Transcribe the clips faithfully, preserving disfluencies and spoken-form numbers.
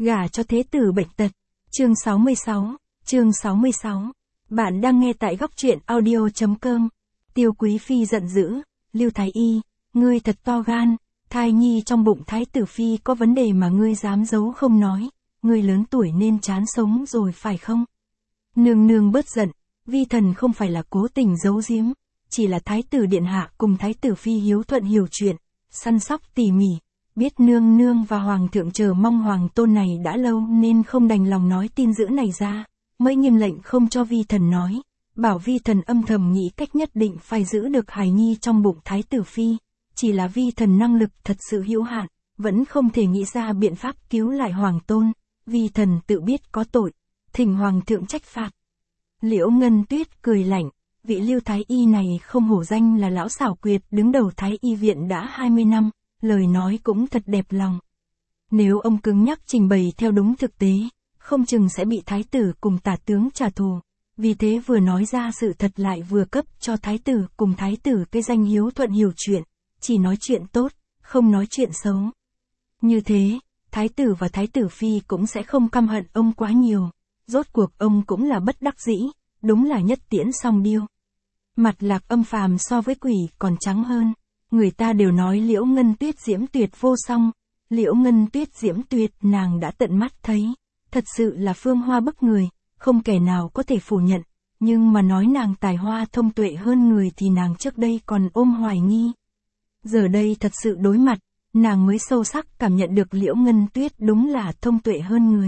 Gả cho thế tử bệnh tật. Chương sáu mươi sáu, chương sáu mươi sáu. Bạn đang nghe tại góc truyện audio chấm com. Tiêu Quý Phi giận dữ, Lưu Thái Y, ngươi thật to gan, thai nhi trong bụng Thái tử Phi có vấn đề mà ngươi dám giấu không nói, ngươi lớn tuổi nên chán sống rồi phải không? Nương nương bớt giận, vi thần không phải là cố tình giấu giếm, chỉ là Thái tử Điện Hạ cùng Thái tử Phi hiếu thuận hiểu chuyện, săn sóc tỉ mỉ, biết nương nương và Hoàng thượng chờ mong Hoàng tôn này đã lâu nên không đành lòng nói tin dữ này ra, mới nghiêm lệnh không cho vi thần nói, bảo vi thần âm thầm nghĩ cách nhất định phải giữ được hài nhi trong bụng Thái tử Phi, chỉ là vi thần năng lực thật sự hữu hạn, vẫn không thể nghĩ ra biện pháp cứu lại Hoàng tôn, vi thần tự biết có tội, thỉnh Hoàng thượng trách phạt. Liễu Ngân Tuyết cười lạnh, vị Lưu Thái Y này không hổ danh là lão xảo quyệt đứng đầu Thái Y viện đã hai mươi năm, lời nói cũng thật đẹp lòng. Nếu ông cứng nhắc trình bày theo đúng thực tế, không chừng sẽ bị Thái tử cùng tả tướng trả thù, vì thế vừa nói ra sự thật lại vừa cấp cho Thái tử cùng Thái tử cái danh hiếu thuận hiểu chuyện, chỉ nói chuyện tốt, không nói chuyện xấu. Như thế, Thái tử và Thái tử Phi cũng sẽ không căm hận ông quá nhiều, rốt cuộc ông cũng là bất đắc dĩ, đúng là nhất tiễn song điêu. Mặt Lạc Âm Phàm so với quỷ còn trắng hơn, người ta đều nói Liễu Ngân Tuyết diễm tuyệt vô song, Liễu Ngân Tuyết diễm tuyệt nàng đã tận mắt thấy, thật sự là phương hoa bức người, không kẻ nào có thể phủ nhận, nhưng mà nói nàng tài hoa thông tuệ hơn người thì nàng trước đây còn ôm hoài nghi. Giờ đây thật sự đối mặt, nàng mới sâu sắc cảm nhận được Liễu Ngân Tuyết đúng là thông tuệ hơn người.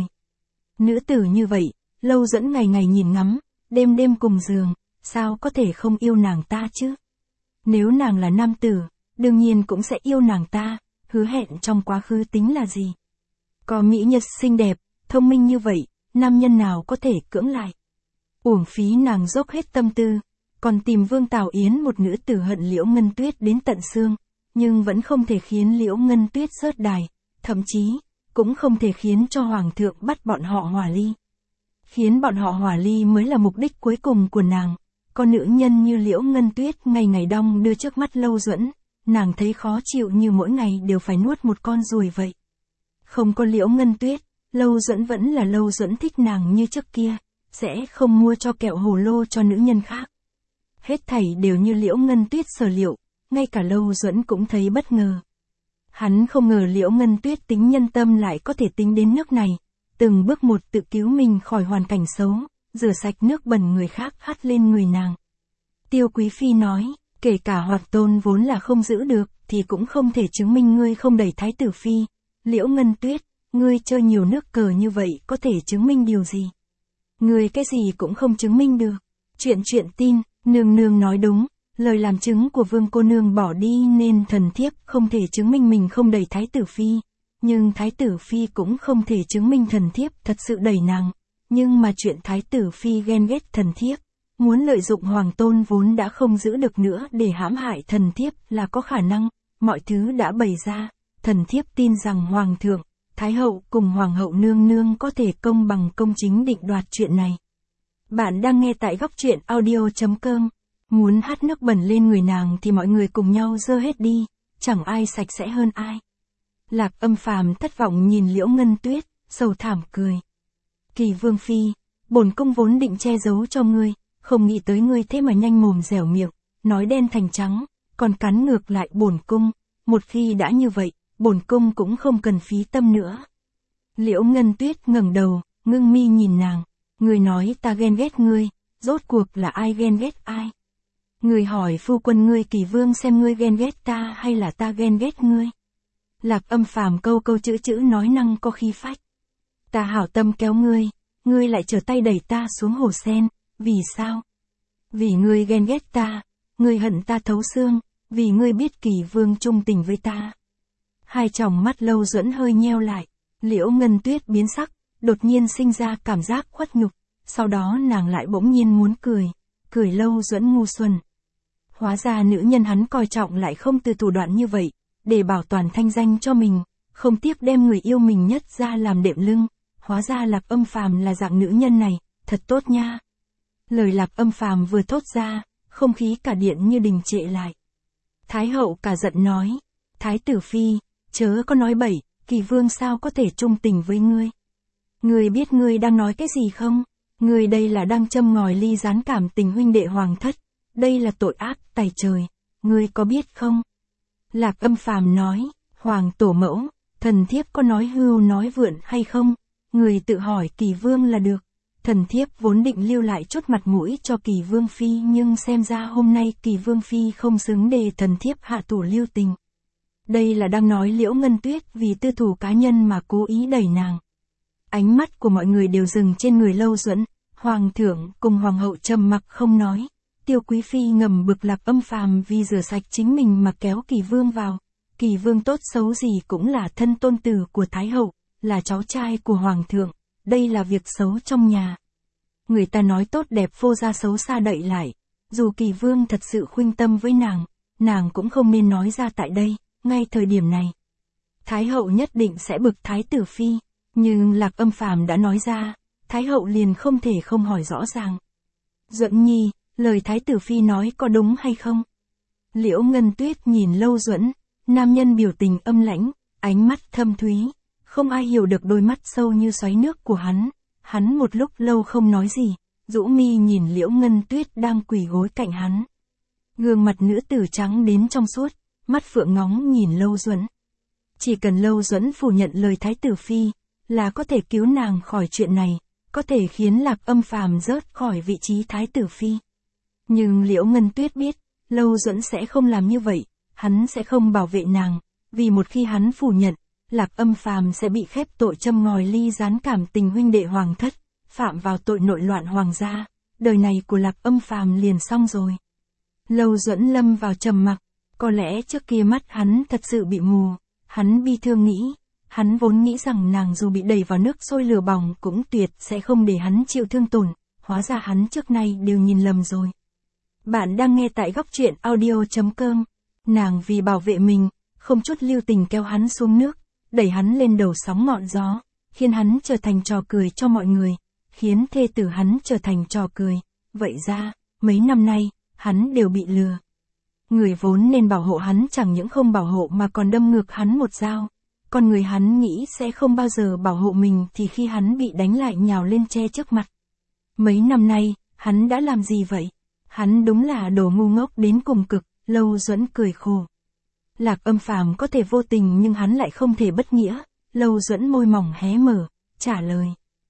Nữ tử như vậy, Lâu Dẫn ngày ngày nhìn ngắm, đêm đêm cùng giường, sao có thể không yêu nàng ta chứ? Nếu nàng là nam tử, đương nhiên cũng sẽ yêu nàng ta, hứa hẹn trong quá khứ tính là gì? Có mỹ nhân xinh đẹp, thông minh như vậy, nam nhân nào có thể cưỡng lại? Uổng phí nàng dốc hết tâm tư, còn tìm Vương Tào Yến một nữ tử hận Liễu Ngân Tuyết đến tận xương, nhưng vẫn không thể khiến Liễu Ngân Tuyết rớt đài, thậm chí, cũng không thể khiến cho Hoàng thượng bắt bọn họ hòa ly. Khiến bọn họ hòa ly mới là mục đích cuối cùng của nàng. Con nữ nhân như Liễu Ngân Tuyết ngày ngày đong đưa trước mắt Lâu Duẫn, nàng thấy khó chịu như mỗi ngày đều phải nuốt một con ruồi vậy. Không có Liễu Ngân Tuyết, Lâu Duẫn vẫn là Lâu Duẫn thích nàng như trước kia, sẽ không mua cho kẹo hồ lô cho nữ nhân khác. Hết thảy đều như Liễu Ngân Tuyết sở liệu, ngay cả Lâu Duẫn cũng thấy bất ngờ. Hắn không ngờ Liễu Ngân Tuyết tính nhân tâm lại có thể tính đến nước này, từng bước một tự cứu mình khỏi hoàn cảnh xấu, rửa sạch nước bẩn người khác hắt lên người nàng. Tiêu Quý Phi nói, kể cả Hoàng tôn vốn là không giữ được, thì cũng không thể chứng minh ngươi không đẩy Thái tử Phi. Liễu Ngân Tuyết, ngươi chơi nhiều nước cờ như vậy có thể chứng minh điều gì? Ngươi cái gì cũng không chứng minh được. Chuyện chuyện tin, nương nương nói đúng, lời làm chứng của Vương cô nương bỏ đi nên thần thiếp không thể chứng minh mình không đẩy Thái tử Phi. Nhưng Thái tử Phi cũng không thể chứng minh thần thiếp thật sự đẩy nàng. Nhưng mà chuyện Thái tử Phi ghen ghét thần thiếp, muốn lợi dụng Hoàng tôn vốn đã không giữ được nữa để hãm hại thần thiếp là có khả năng, mọi thứ đã bày ra, thần thiếp tin rằng Hoàng thượng, Thái hậu cùng Hoàng hậu nương nương có thể công bằng công chính định đoạt chuyện này. Bạn đang nghe tại góc truyện audio chấm com, muốn hát nước bẩn lên người nàng thì mọi người cùng nhau dơ hết đi, chẳng ai sạch sẽ hơn ai. Lạc Âm Phàm thất vọng nhìn Liễu Ngân Tuyết, sầu thảm cười. Kỳ Vương Phi, bổn cung vốn định che giấu cho ngươi, không nghĩ tới ngươi thế mà nhanh mồm dẻo miệng, nói đen thành trắng, còn cắn ngược lại bổn cung, một khi đã như vậy, bổn cung cũng không cần phí tâm nữa. Liễu Ngân Tuyết ngẩng đầu, ngưng mi nhìn nàng, ngươi nói ta ghen ghét ngươi, rốt cuộc là ai ghen ghét ai? Ngươi hỏi phu quân ngươi Kỳ Vương xem ngươi ghen ghét ta hay là ta ghen ghét ngươi? Lạc Âm Phàm câu câu chữ chữ nói năng có khí phách. Ta hảo tâm kéo ngươi, ngươi lại trở tay đẩy ta xuống hồ sen, vì sao? Vì ngươi ghen ghét ta, ngươi hận ta thấu xương, vì ngươi biết Kỳ Vương trung tình với ta. Hai tròng mắt Lâu Duẫn hơi nheo lại, Liễu Ngân Tuyết biến sắc, đột nhiên sinh ra cảm giác khuất nhục, sau đó nàng lại bỗng nhiên muốn cười, cười Lâu Duẫn ngu xuẩn. Hóa ra nữ nhân hắn coi trọng lại không từ thủ đoạn như vậy, để bảo toàn thanh danh cho mình, không tiếc đem người yêu mình nhất ra làm đệm lưng, hóa ra Lạc Âm Phàm là dạng nữ nhân này, thật tốt nha. Lời Lạc Âm Phàm vừa thốt ra, không khí cả điện như đình trệ lại. Thái hậu cả giận nói, Thái tử Phi, chớ có nói bậy, Kỳ Vương sao có thể trung tình với ngươi, Ngươi biết ngươi đang nói cái gì không? Ngươi đây là đang châm ngòi ly gián cảm tình huynh đệ hoàng thất. Đây là tội ác tày trời. Ngươi có biết không? Lạc Âm Phàm nói, Hoàng tổ mẫu, thần thiếp có nói hưu nói vượn hay không? Người tự hỏi Kỳ Vương là được. Thần thiếp vốn định lưu lại chút mặt mũi cho Kỳ Vương Phi nhưng xem ra hôm nay Kỳ Vương Phi không xứng để thần thiếp hạ thủ lưu tình. Đây là đang nói Liễu Ngân Tuyết vì tư thù cá nhân mà cố ý đẩy nàng. Ánh mắt của mọi người đều dừng trên người Lâu Duẫn, Hoàng thượng cùng Hoàng hậu trầm mặc không nói. Tiêu Quý Phi ngầm bực Lạc Âm Phàm vì rửa sạch chính mình mà kéo Kỳ Vương vào. Kỳ Vương tốt xấu gì cũng là thân tôn tử của Thái hậu, là cháu trai của Hoàng thượng, đây là việc xấu trong nhà. Người ta nói tốt đẹp phô ra xấu xa đậy lại, dù Kỳ Vương thật sự khuynh tâm với nàng, nàng cũng không nên nói ra tại đây, ngay thời điểm này. Thái hậu nhất định sẽ bực Thái tử Phi, nhưng Lạc Âm Phàm đã nói ra, Thái hậu liền không thể không hỏi rõ ràng. Duẫn Nhi, lời Thái tử Phi nói có đúng hay không? Liễu Ngân Tuyết nhìn Lâu Duẫn, nam nhân biểu tình âm lãnh, ánh mắt thâm thúy, không ai hiểu được đôi mắt sâu như xoáy nước của hắn. Hắn một lúc lâu không nói gì, rũ mi nhìn Liễu Ngân Tuyết đang quỳ gối cạnh hắn. Gương mặt nữ tử trắng đến trong suốt, mắt phượng ngóng nhìn Lâu Duẫn. Chỉ cần Lâu Duẫn phủ nhận lời Thái tử Phi, là có thể cứu nàng khỏi chuyện này, có thể khiến Lạc Âm Phàm rớt khỏi vị trí Thái tử Phi. Nhưng Liễu Ngân Tuyết biết, Lâu Duẫn sẽ không làm như vậy, hắn sẽ không bảo vệ nàng, vì một khi hắn phủ nhận, Lạc Âm Phàm sẽ bị khép tội châm ngòi ly gián cảm tình huynh đệ hoàng thất, phạm vào tội nội loạn hoàng gia, đời này của Lạc Âm Phàm liền xong rồi. Lâu Duẫn lâm vào trầm mặc, có lẽ trước kia mắt hắn thật sự bị mù, hắn bi thương nghĩ, hắn vốn nghĩ rằng nàng dù bị đẩy vào nước sôi lửa bỏng cũng tuyệt sẽ không để hắn chịu thương tổn, hóa ra hắn trước nay đều nhìn lầm rồi. Bạn đang nghe tại góc truyện audio chấm com, nàng vì bảo vệ mình, không chút lưu tình kéo hắn xuống nước, đẩy hắn lên đầu sóng ngọn gió, khiến hắn trở thành trò cười cho mọi người, khiến thê tử hắn trở thành trò cười. Vậy ra, mấy năm nay, hắn đều bị lừa. Người vốn nên bảo hộ hắn chẳng những không bảo hộ mà còn đâm ngược hắn một dao. Con người hắn nghĩ sẽ không bao giờ bảo hộ mình thì khi hắn bị đánh lại nhào lên che trước mặt. Mấy năm nay, hắn đã làm gì vậy? Hắn đúng là đồ ngu ngốc đến cùng cực. Lâu Duẫn cười khổ. Lạc Âm Phàm có thể vô tình nhưng hắn lại không thể bất nghĩa. Lâu Duẫn môi mỏng hé mở, trả lời.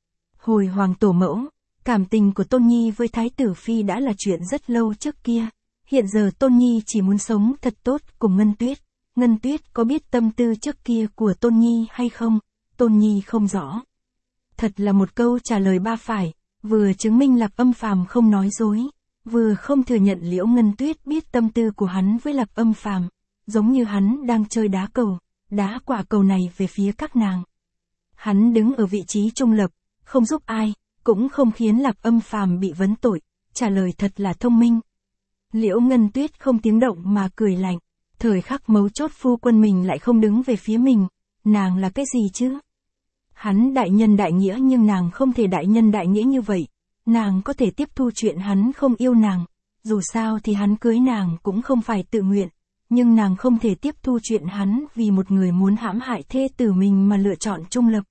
Hồi Hoàng tổ mẫu, cảm tình của Tôn Nhi với Thái tử Phi đã là chuyện rất lâu trước kia. Hiện giờ Tôn Nhi chỉ muốn sống thật tốt cùng Ngân Tuyết. Ngân Tuyết có biết tâm tư trước kia của Tôn Nhi hay không? Tôn Nhi không rõ. Thật là một câu trả lời ba phải, vừa chứng minh Lạc Âm Phàm không nói dối, vừa không thừa nhận Liễu Ngân Tuyết biết tâm tư của hắn với Lạc Âm Phàm, giống như hắn đang chơi đá cầu, đá quả cầu này về phía các nàng. Hắn đứng ở vị trí trung lập, không giúp ai, cũng không khiến Lạc Âm Phàm bị vấn tội, trả lời thật là thông minh. Liễu Ngân Tuyết không tiếng động mà cười lạnh, thời khắc mấu chốt phu quân mình lại không đứng về phía mình, nàng là cái gì chứ? Hắn đại nhân đại nghĩa nhưng nàng không thể đại nhân đại nghĩa như vậy. Nàng có thể tiếp thu chuyện hắn không yêu nàng, dù sao thì hắn cưới nàng cũng không phải tự nguyện, nhưng nàng không thể tiếp thu chuyện hắn vì một người muốn hãm hại thê tử mình mà lựa chọn trung lập.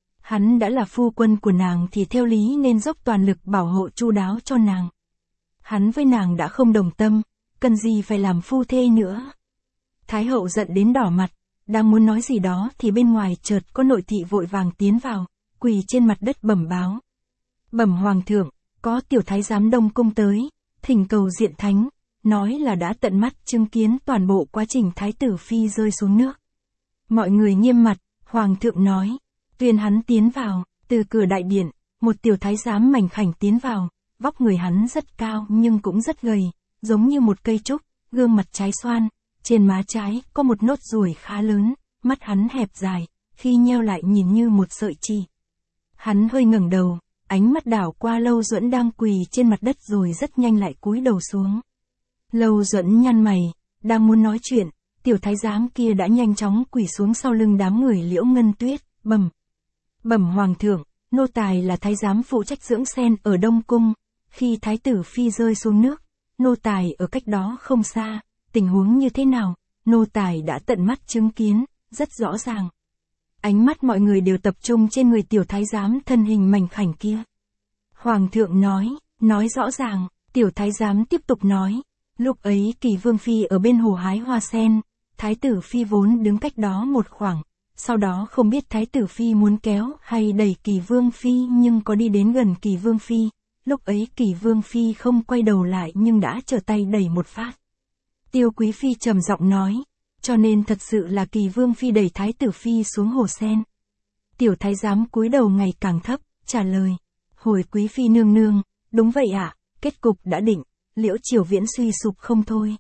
Hắn đã là phu quân của nàng thì theo lý nên dốc toàn lực bảo hộ chu đáo cho nàng. Hắn với nàng đã không đồng tâm, cần gì phải làm phu thê nữa. Thái hậu giận đến đỏ mặt, đang muốn nói gì đó thì bên ngoài chợt có nội thị vội vàng tiến vào, quỳ trên mặt đất bẩm báo. Bẩm Hoàng thượng, có tiểu thái giám Đông cung tới, thỉnh cầu diện thánh, nói là đã tận mắt chứng kiến toàn bộ quá trình Thái tử Phi rơi xuống nước. Mọi người nghiêm mặt, Hoàng thượng nói, tuyên hắn tiến vào. Từ cửa đại điện, một tiểu thái giám mảnh khảnh tiến vào, vóc người hắn rất cao nhưng cũng rất gầy, giống như một cây trúc, gương mặt trái xoan, trên má trái có một nốt ruồi khá lớn, mắt hắn hẹp dài, khi nheo lại nhìn như một sợi chỉ. Hắn hơi ngẩng đầu, ánh mắt đảo qua Lâu Duẫn đang quỳ trên mặt đất rồi rất nhanh lại cúi đầu xuống. Lâu Duẫn nhăn mày, đang muốn nói chuyện, tiểu thái giám kia đã nhanh chóng quỳ xuống sau lưng đám người Liễu Ngân Tuyết, bẩm. Bẩm Hoàng thượng, nô tài là thái giám phụ trách dưỡng sen ở Đông Cung, khi Thái tử Phi rơi xuống nước, nô tài ở cách đó không xa, tình huống như thế nào, nô tài đã tận mắt chứng kiến, rất rõ ràng. Ánh mắt mọi người đều tập trung trên người tiểu thái giám thân hình mảnh khảnh kia. Hoàng thượng nói, nói rõ ràng, tiểu thái giám tiếp tục nói. Lúc ấy Kỳ Vương Phi ở bên hồ hái hoa sen, Thái tử Phi vốn đứng cách đó một khoảng. Sau đó không biết Thái tử Phi muốn kéo hay đẩy Kỳ Vương Phi nhưng có đi đến gần Kỳ Vương Phi. Lúc ấy Kỳ Vương Phi không quay đầu lại nhưng đã trở tay đẩy một phát. Tiêu Quý Phi trầm giọng nói. Cho nên thật sự là Kỳ Vương Phi đẩy Thái tử Phi xuống hồ sen. Tiểu thái giám cúi đầu ngày càng thấp, trả lời. Hồi Quý Phi nương nương, đúng vậy ạ, à, kết cục đã định, Liễu Triều Viễn suy sụp không thôi.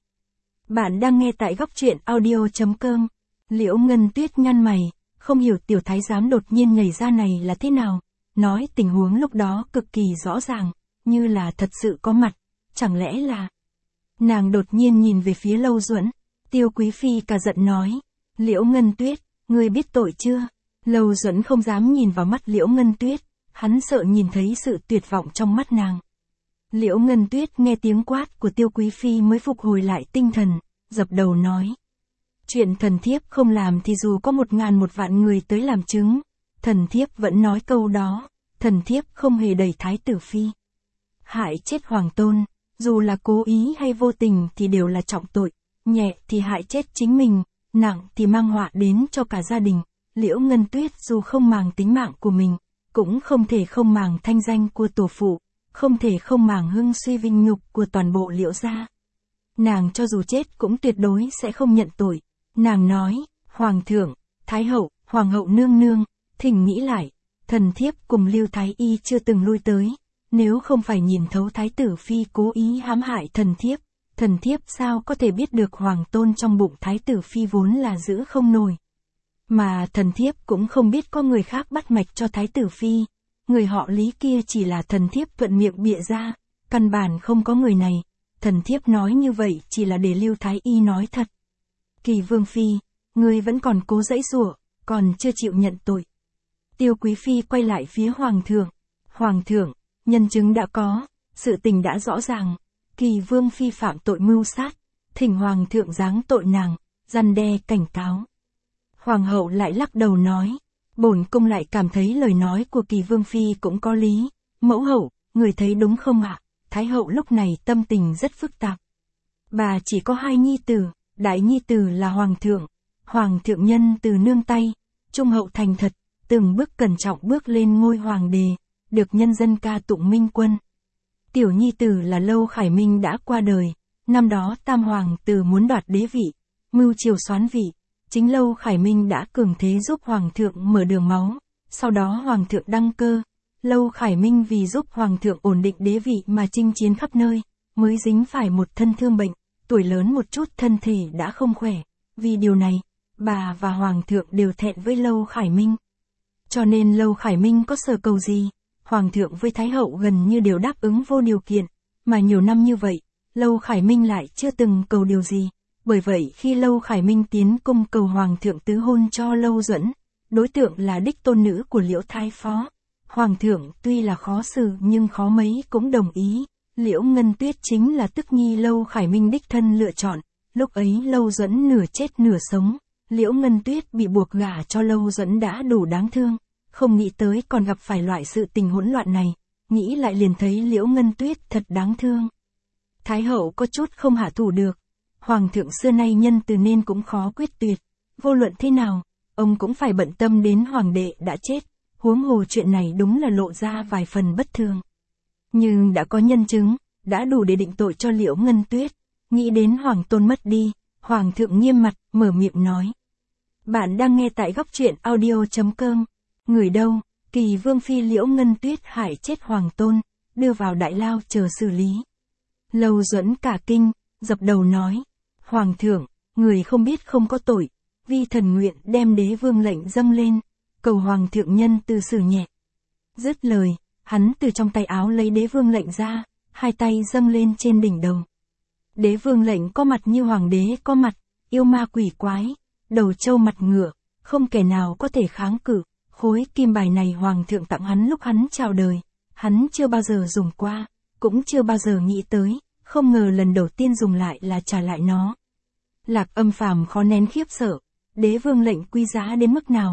Bạn đang nghe tại góc truyện audio.com. Liễu Ngân Tuyết nhăn mày, không hiểu tiểu thái giám đột nhiên nhảy ra này là thế nào. Nói tình huống lúc đó cực kỳ rõ ràng, như là thật sự có mặt, chẳng lẽ là... Nàng đột nhiên nhìn về phía Lâu Duẫn. Tiêu Quý Phi cả giận nói, Liễu Ngân Tuyết, ngươi biết tội chưa? Lâu Duẫn không dám nhìn vào mắt Liễu Ngân Tuyết, hắn sợ nhìn thấy sự tuyệt vọng trong mắt nàng. Liễu Ngân Tuyết nghe tiếng quát của Tiêu Quý Phi mới phục hồi lại tinh thần, dập đầu nói. Chuyện thần thiếp không làm thì dù có một ngàn một vạn người tới làm chứng, thần thiếp vẫn nói câu đó, thần thiếp không hề đẩy Thái tử Phi. Hại chết hoàng tôn, dù là cố ý hay vô tình thì đều là trọng tội. Nhẹ thì hại chết chính mình, nặng thì mang họa đến cho cả gia đình. Liễu Ngân Tuyết dù không màng tính mạng của mình, cũng không thể không màng thanh danh của tổ phụ, không thể không màng hưng suy vinh nhục của toàn bộ Liễu gia. Nàng cho dù chết cũng tuyệt đối sẽ không nhận tội. Nàng nói, Hoàng thượng, Thái hậu, Hoàng hậu nương nương, thỉnh nghĩ lại, thần thiếp cùng Lưu Thái Y chưa từng lui tới. Nếu không phải nhìn thấu Thái tử Phi cố ý hãm hại thần thiếp, thần thiếp sao có thể biết được hoàng tôn trong bụng Thái tử Phi vốn là giữ không nổi. Mà thần thiếp cũng không biết có người khác bắt mạch cho Thái tử Phi, người họ Lý kia chỉ là thần thiếp thuận miệng bịa ra, căn bản không có người này, thần thiếp nói như vậy chỉ là để Lưu Thái Y nói thật. Kỳ Vương Phi, ngươi vẫn còn cố giãy giụa, còn chưa chịu nhận tội. Tiêu Quý Phi quay lại phía Hoàng thượng, Hoàng thượng, nhân chứng đã có, sự tình đã rõ ràng. Kỳ Vương Phi phạm tội mưu sát, thỉnh Hoàng thượng giáng tội nàng, răn đe cảnh cáo. Hoàng hậu lại lắc đầu nói, bổn cung lại cảm thấy lời nói của Kỳ Vương Phi cũng có lý. Mẫu hậu, người thấy đúng không ạ? Thái hậu lúc này tâm tình rất phức tạp. Bà chỉ có hai nhi tử, đại nhi tử là Hoàng thượng, Hoàng thượng nhân từ nương tay, trung hậu thành thật, từng bước cẩn trọng bước lên ngôi hoàng đế, được nhân dân ca tụng minh quân. Tiểu nhi tử là Lâu Khải Minh đã qua đời, năm đó tam hoàng tử muốn đoạt đế vị, mưu triều soán vị, chính Lâu Khải Minh đã cường thế giúp hoàng thượng mở đường máu, sau đó hoàng thượng đăng cơ, Lâu Khải Minh vì giúp hoàng thượng ổn định đế vị mà chinh chiến khắp nơi, mới dính phải một thân thương bệnh, tuổi lớn một chút thân thể đã không khỏe, vì điều này, bà và hoàng thượng đều thẹn với Lâu Khải Minh. Cho nên Lâu Khải Minh có sở cầu gì, Hoàng thượng với Thái hậu gần như đều đáp ứng vô điều kiện, mà nhiều năm như vậy, Lâu Khải Minh lại chưa từng cầu điều gì. Bởi vậy khi Lâu Khải Minh tiến cung cầu Hoàng thượng tứ hôn cho Lâu Duẫn, đối tượng là đích tôn nữ của Liễu Thái Phó. Hoàng thượng tuy là khó xử nhưng khó mấy cũng đồng ý. Liễu Ngân Tuyết chính là tức nhi Lâu Khải Minh đích thân lựa chọn. Lúc ấy Lâu Duẫn nửa chết nửa sống, Liễu Ngân Tuyết bị buộc gả cho Lâu Duẫn đã đủ đáng thương. Không nghĩ tới còn gặp phải loại sự tình hỗn loạn này, nghĩ lại liền thấy Liễu Ngân Tuyết thật đáng thương. Thái hậu có chút không hạ thủ được, Hoàng thượng xưa nay nhân từ nên cũng khó quyết tuyệt, vô luận thế nào, ông cũng phải bận tâm đến hoàng đệ đã chết, huống hồ chuyện này đúng là lộ ra vài phần bất thường. Nhưng đã có nhân chứng, đã đủ để định tội cho Liễu Ngân Tuyết, nghĩ đến hoàng tôn mất đi, Hoàng thượng nghiêm mặt, mở miệng nói. Bạn đang nghe tại góc truyện audio.com. Người đâu, Kỳ Vương Phi Liễu Ngân Tuyết hại chết hoàng tôn, đưa vào đại lao chờ xử lý. Lâu Duẫn cả kinh, dập đầu nói, Hoàng thượng, người không biết không có tội, vi thần nguyện đem đế vương lệnh dâng lên, cầu Hoàng thượng nhân từ xử nhẹ. Dứt lời, hắn từ trong tay áo lấy đế vương lệnh ra, hai tay dâng lên trên đỉnh đầu. Đế vương lệnh có mặt như hoàng đế có mặt, yêu ma quỷ quái, đầu trâu mặt ngựa, không kẻ nào có thể kháng cự. Khối kim bài này hoàng thượng tặng hắn lúc hắn chào đời, hắn chưa bao giờ dùng qua, cũng chưa bao giờ nghĩ tới, không ngờ lần đầu tiên dùng lại là trả lại nó. Lạc Âm Phàm khó nén khiếp sợ, đế vương lệnh quý giá đến mức nào,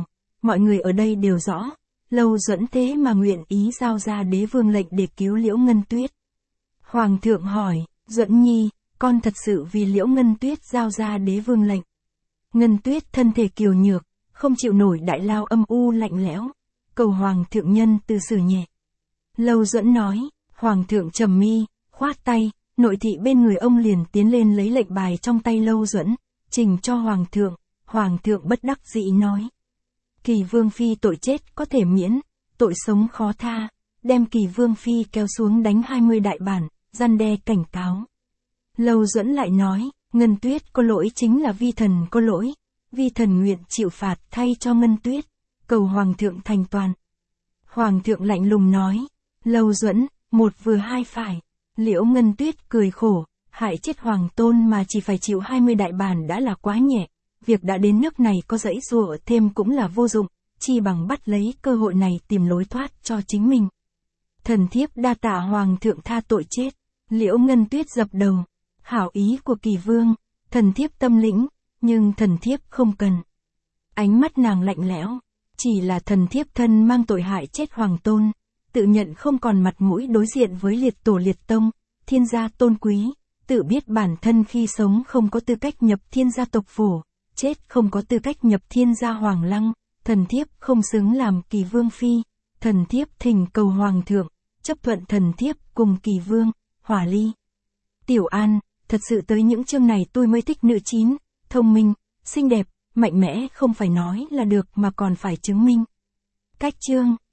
mọi người ở đây đều rõ, Lâu Duẫn thế mà nguyện ý giao ra đế vương lệnh để cứu Liễu Ngân Tuyết. Hoàng thượng hỏi, Duẫn nhi, con thật sự vì Liễu Ngân Tuyết giao ra đế vương lệnh. Ngân Tuyết thân thể kiều nhược, không chịu nổi đại lao âm u lạnh lẽo, cầu Hoàng thượng nhân từ xử nhẹ. Lâu Duẫn nói, Hoàng thượng trầm mi, khoát tay, nội thị bên người ông liền tiến lên lấy lệnh bài trong tay Lâu Duẫn, trình cho Hoàng thượng. Hoàng thượng bất đắc dĩ nói, Kỳ Vương Phi tội chết có thể miễn, tội sống khó tha, đem Kỳ Vương Phi kéo xuống đánh hai mươi đại bản, răn đe cảnh cáo. Lâu Duẫn lại nói, Ngân Tuyết có lỗi chính là vi thần có lỗi, vi thần nguyện chịu phạt thay cho Ngân Tuyết, cầu Hoàng thượng thành toàn. Hoàng thượng lạnh lùng nói, Lâu Duẫn, một vừa hai phải. Liễu Ngân Tuyết cười khổ, hại chết Hoàng tôn mà chỉ phải chịu hai mươi đại bản đã là quá nhẹ, việc đã đến nước này có dãy dụa thêm cũng là vô dụng, chi bằng bắt lấy cơ hội này tìm lối thoát cho chính mình. Thần thiếp đa tạ Hoàng thượng tha tội chết. Liễu Ngân Tuyết dập đầu, hảo ý của Kỳ Vương, thần thiếp tâm lĩnh, nhưng thần thiếp không cần. Ánh mắt nàng lạnh lẽo, chỉ là thần thiếp thân mang tội hại chết Hoàng tôn, tự nhận không còn mặt mũi đối diện với liệt tổ liệt tông, thiên gia tôn quý, tự biết bản thân khi sống không có tư cách nhập thiên gia tộc phổ, chết không có tư cách nhập thiên gia hoàng lăng, thần thiếp không xứng làm Kỳ Vương Phi, thần thiếp thỉnh cầu Hoàng thượng, chấp thuận thần thiếp cùng Kỳ Vương, hòa ly. Tiểu An, thật sự tới những chương này tôi mới thích nữ chín, thông minh, xinh đẹp, mạnh mẽ không phải nói là được mà còn phải chứng minh. Cách chương